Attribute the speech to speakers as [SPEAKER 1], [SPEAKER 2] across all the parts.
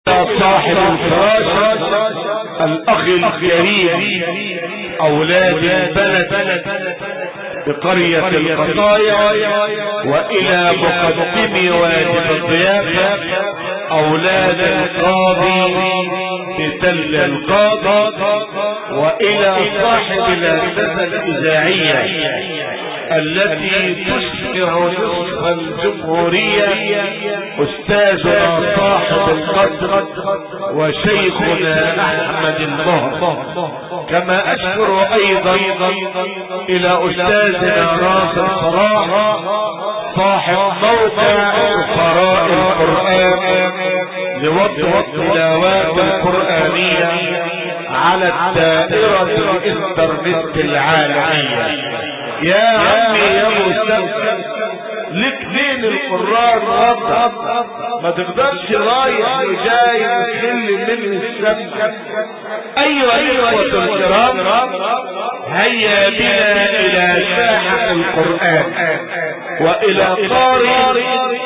[SPEAKER 1] صاحب الفراش الأخ الكريم أولاد البلد بقرية القطايع، وإلى مقدم واجب الضيافة أولاد القاضي بتل القاضي، وإلى صاحب الهندسة الإذاعية التي تشمع نصف الجمهورية أستاذنا صاحب القدر وشيخنا أحمد المهر. كما أشكر أيضا إلى أستاذنا ناصر صلاح صاحب موقع قراء القرآن لوضع التلاوات القرآنية على الدائرة الإنترنت العالمية. يا عمي يا مسلم لك دين القرآن وضع، ما تقدرش رايح وجاي وتخلي من السبب. أيها الإخوة الكرام، هيا بنا إلى ساحة القرآن وإلى قارئ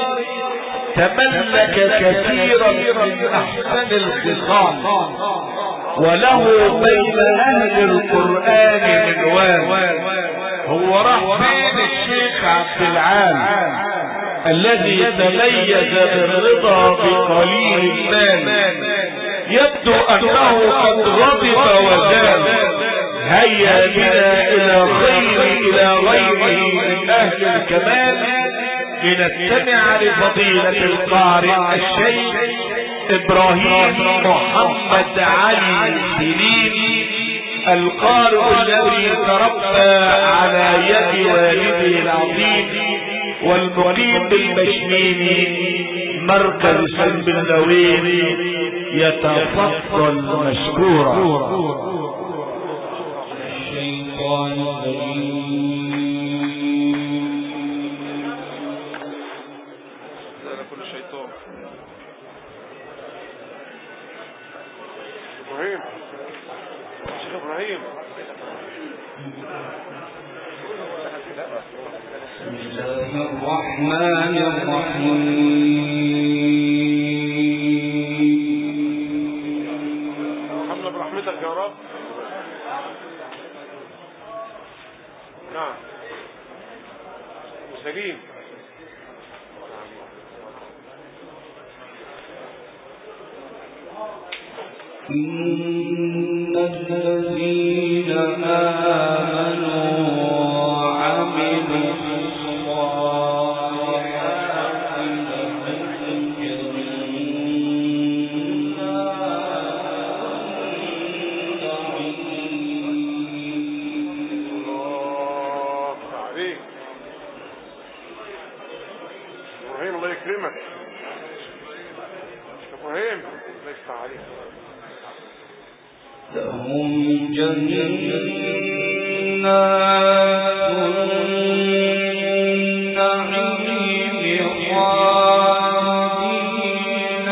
[SPEAKER 1] تملك كثيرا من أحسن الخصال، وله بين أهل القرآن منوال. هو راح فين الشيخ عبد العال الذي تميز بالرضا بقليل المال؟ يبدو أنه قد غضب وزال. هيا بنا إلى غيره من أهل الكمال لنستمع لفضيلة القارئ الشيخ إبراهيم محمد علي سليم، القارئ الذي تربى على يد والده العظيم والمقيم بالمشمين مركز سلب النوير، يتفضل مشكورا. الشيطان
[SPEAKER 2] إبراهيم.
[SPEAKER 1] بسم الله الرحمن الرحيم.
[SPEAKER 2] ارحمنا برحمتك يا رب. نعم سليم.
[SPEAKER 1] إن الذين آمنوا وعملوا الصالحات لهم
[SPEAKER 2] الله عليك إبراهيم، الله يكرمك إبراهيم، الله يفتح عليك.
[SPEAKER 1] لهم جنات النعيم خالدين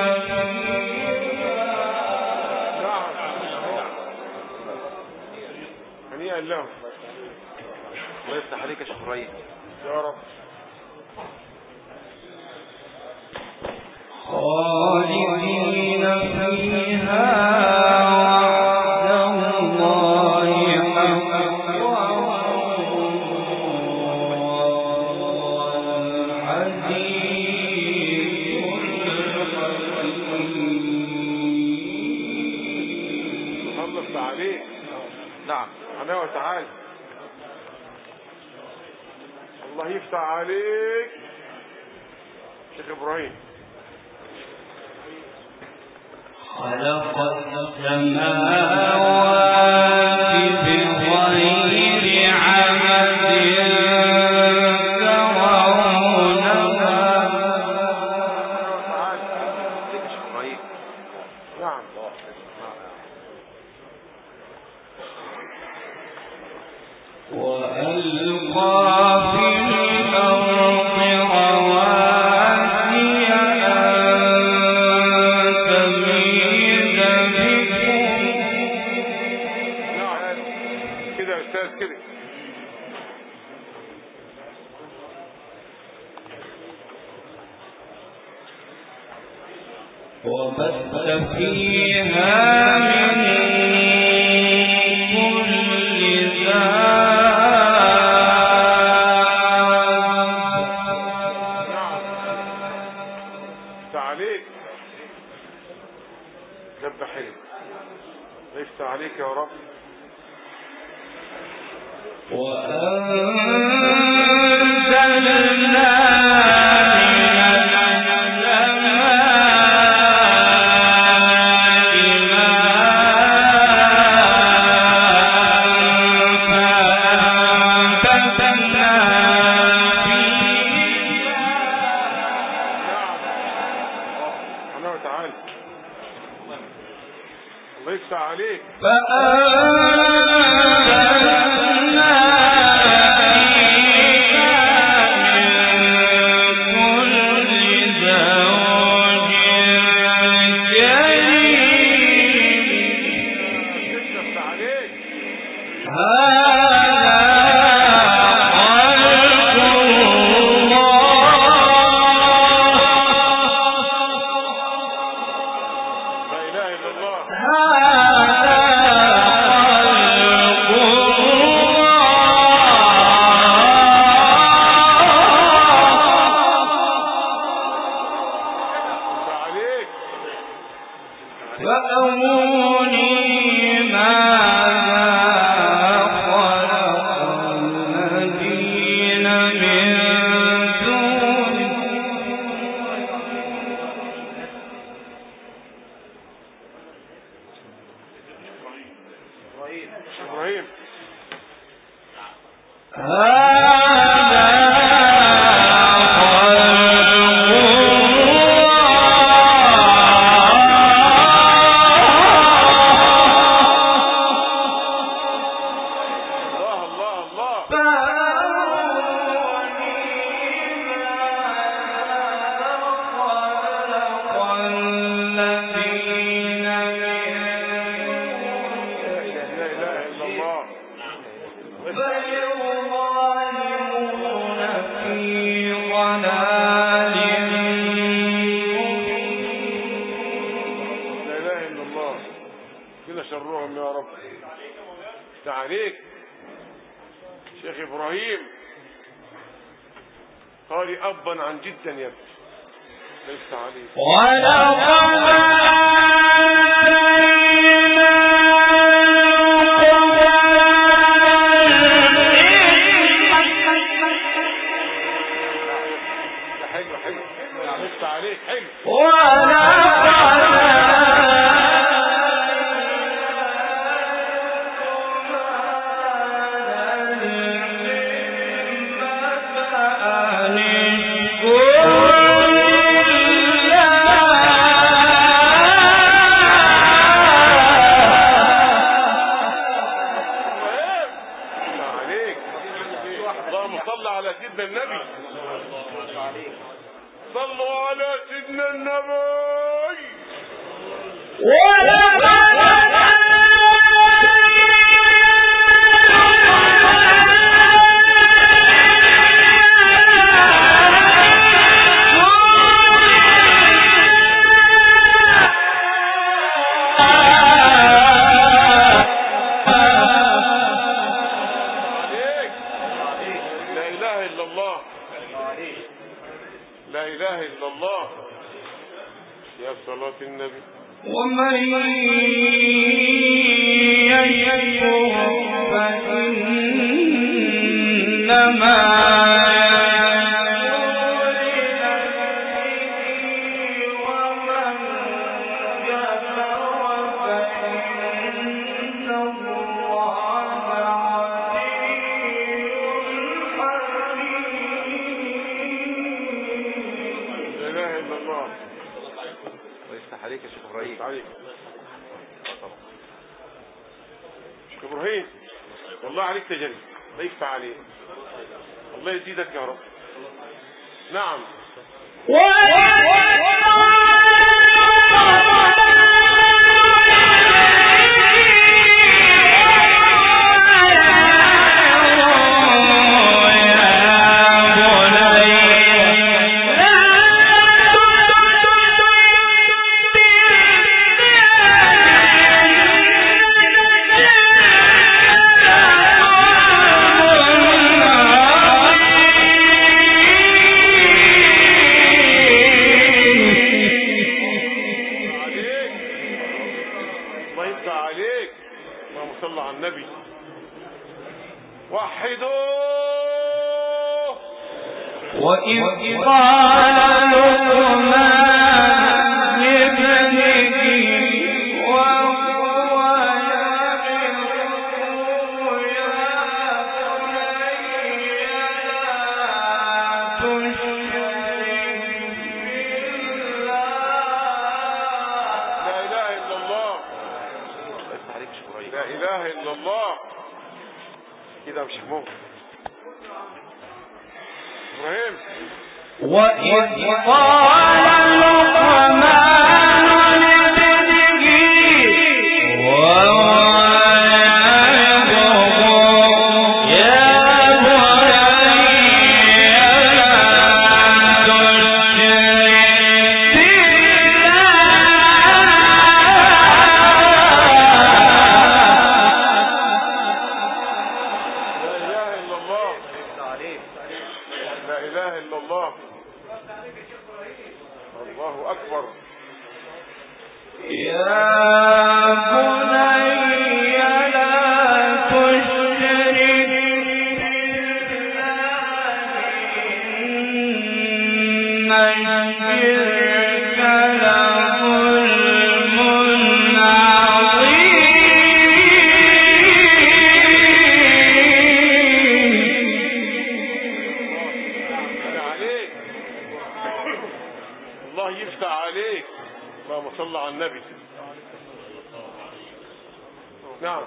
[SPEAKER 2] هنيئا لهم.
[SPEAKER 3] الله يفتح عليك يا شيخ إبراهيم
[SPEAKER 2] يا رب.
[SPEAKER 1] خالدين فيها
[SPEAKER 2] تعال. الله يفتح عليك شيخ إبراهيم.
[SPEAKER 1] خلق السماوات بغير عمد ترونها.
[SPEAKER 2] نعم
[SPEAKER 1] وألقى في الأرض رواسي أن تميد بكم.
[SPEAKER 2] نعم كده يا أستاذ كده.
[SPEAKER 1] وبث فيها من كل
[SPEAKER 2] عليك جنب حلو ليس عليك يا رب.
[SPEAKER 1] وأنزلنا
[SPEAKER 2] ليس عليك إبراهيم شرهم يا رب. عليك شيخ إبراهيم قال أبا عن جدا يا ابني ليس عليك حلو حلو ليس عليك حلو اللهم صل على سيدنا النبي صلوا على سيدنا النبي لا إله إلا الله يا صلاة النبي.
[SPEAKER 1] ومن يكفر فإنما
[SPEAKER 3] عليك يا شيخ إبراهيم
[SPEAKER 2] عليك شيخ إبراهيم والله عليك تجلي لا يكفى عليك الله يزيدك يا رب. نعم يفتح عليك. اللهم صل على النبي. وحدوا.
[SPEAKER 1] وإذ قال لقمان لابنه وهو يعظه يا بني لا تشرك بالله.
[SPEAKER 2] لا إله إلا الله.
[SPEAKER 3] يفتح عليك شيخ إبراهيم.
[SPEAKER 2] لا إله إلا الله. كده مش ممكن. إبراهيم.
[SPEAKER 1] وإذ قال لقمان لابنه وهو يعظه يا بني لا تشرك بالله.
[SPEAKER 2] لا إله إلا الله. الله أكبر.
[SPEAKER 1] يا بني لا تشرك بالله إن الشرك لظلم عظيم.
[SPEAKER 2] عليك. الله يفتح عليك. اللهم صل على النبي. نعم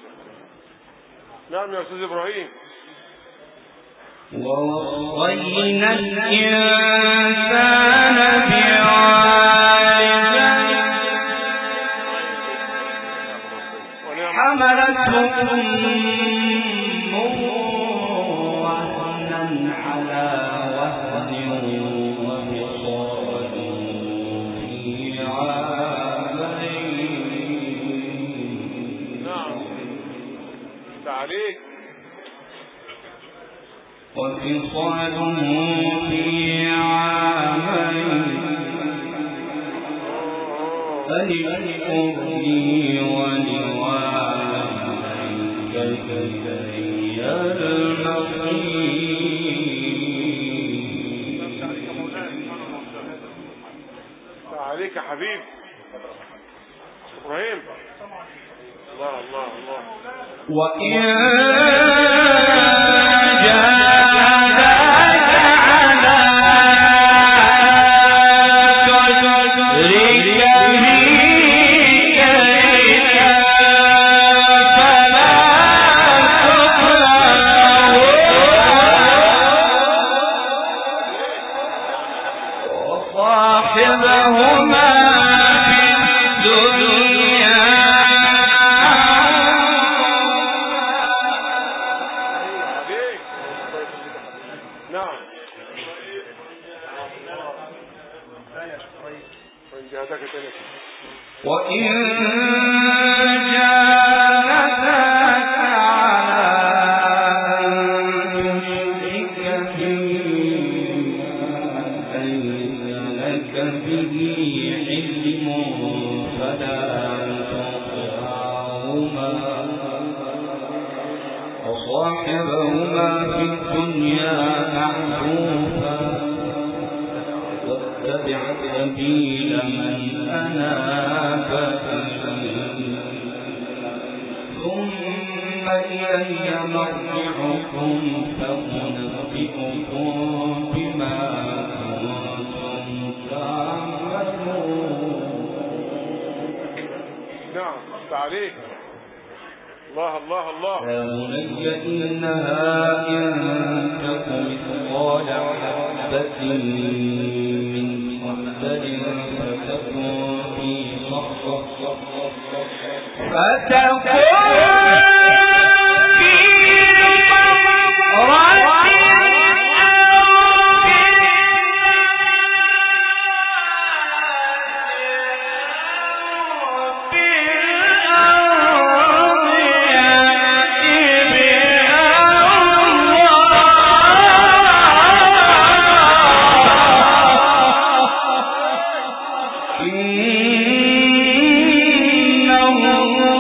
[SPEAKER 2] نعم يا أستاذ إبراهيم.
[SPEAKER 1] ووصينا الإنسان بوالديه حملته أمه وهنا على وهن وفصاله في عامين.
[SPEAKER 2] نعم عليك.
[SPEAKER 1] وفصاله في عامين أن اشكر لي ولوالديك إلي المصير.
[SPEAKER 2] عليك يا حبيبي إبراهيم. الله الله الله.
[SPEAKER 1] وإن جاهداك على تشرك بي شيئا فلا تطعهما وصاحبهما في الدنيا
[SPEAKER 2] نعم.
[SPEAKER 1] وإن جاهداك على أن تشرك بي ليس لك به علم فلا تطعهما وصاحبهما في الدنيا معروفا واتبع سبيل من أناب إلي ثم إلي مرجعكم فأنبئكم بما كنتم تعملون.
[SPEAKER 2] نعم عليك. الله الله الله.
[SPEAKER 1] يا بني إنها إن تك مثقال حبة من خردل فتكن في صخرة إنه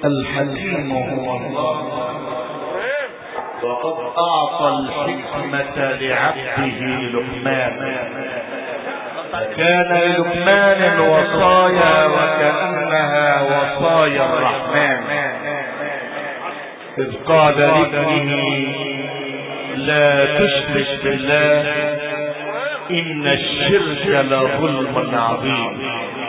[SPEAKER 4] الحكيم هو الله، وقد أعطى الحكمة لعبده لقمان، فكان للقمان وصايا وكأنها وصايا الرحمن، إذ قال لابنه لا تشرك بالله إن الشرك لظلم عظيم.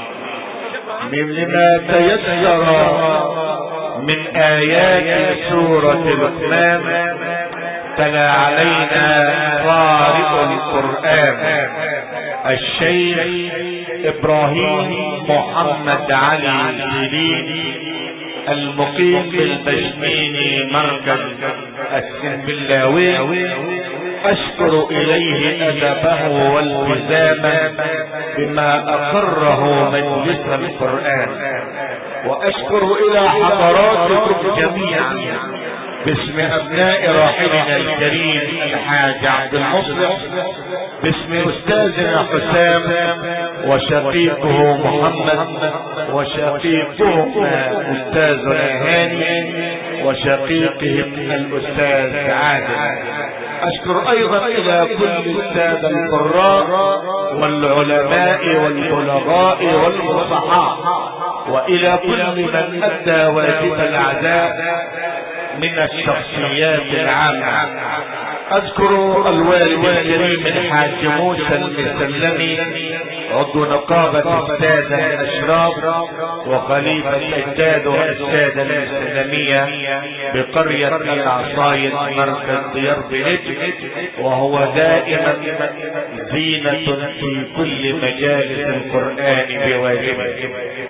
[SPEAKER 4] مما تيسر من آيات سورة لقمان تلا علينا قارئ القرآن الشيخ إبراهيم محمد علي سليم، المقيم بالبشميني مركز السنبلاوي، أشكر إليه أدبه والتزامه بما أقره مجلس القرآن، وأشكر إلى حضراتكم جميعا باسم أبناء راحلنا الكريم الحاج عبد المصلح، باسم أستاذنا حسام وشقيقه محمد وشقيقهما أستاذنا هاني وشقيقهم الأستاذ عادل. أشكر أيضا إلى كل السادة القراء والعلماء والبلغاء والفصحاء، وإلى كل من أدى واجب الأعداء من الشخصيات العامة. أذكر الوالد الكريم الحاج موسى المسلمي عضو نقابة السادة الأشراف وخليفة أجداده السادة الإسلامية بقرية العصايد مركز ديار بنجم، وهو دائما زينة في كل مجالس القرآن بواجبه.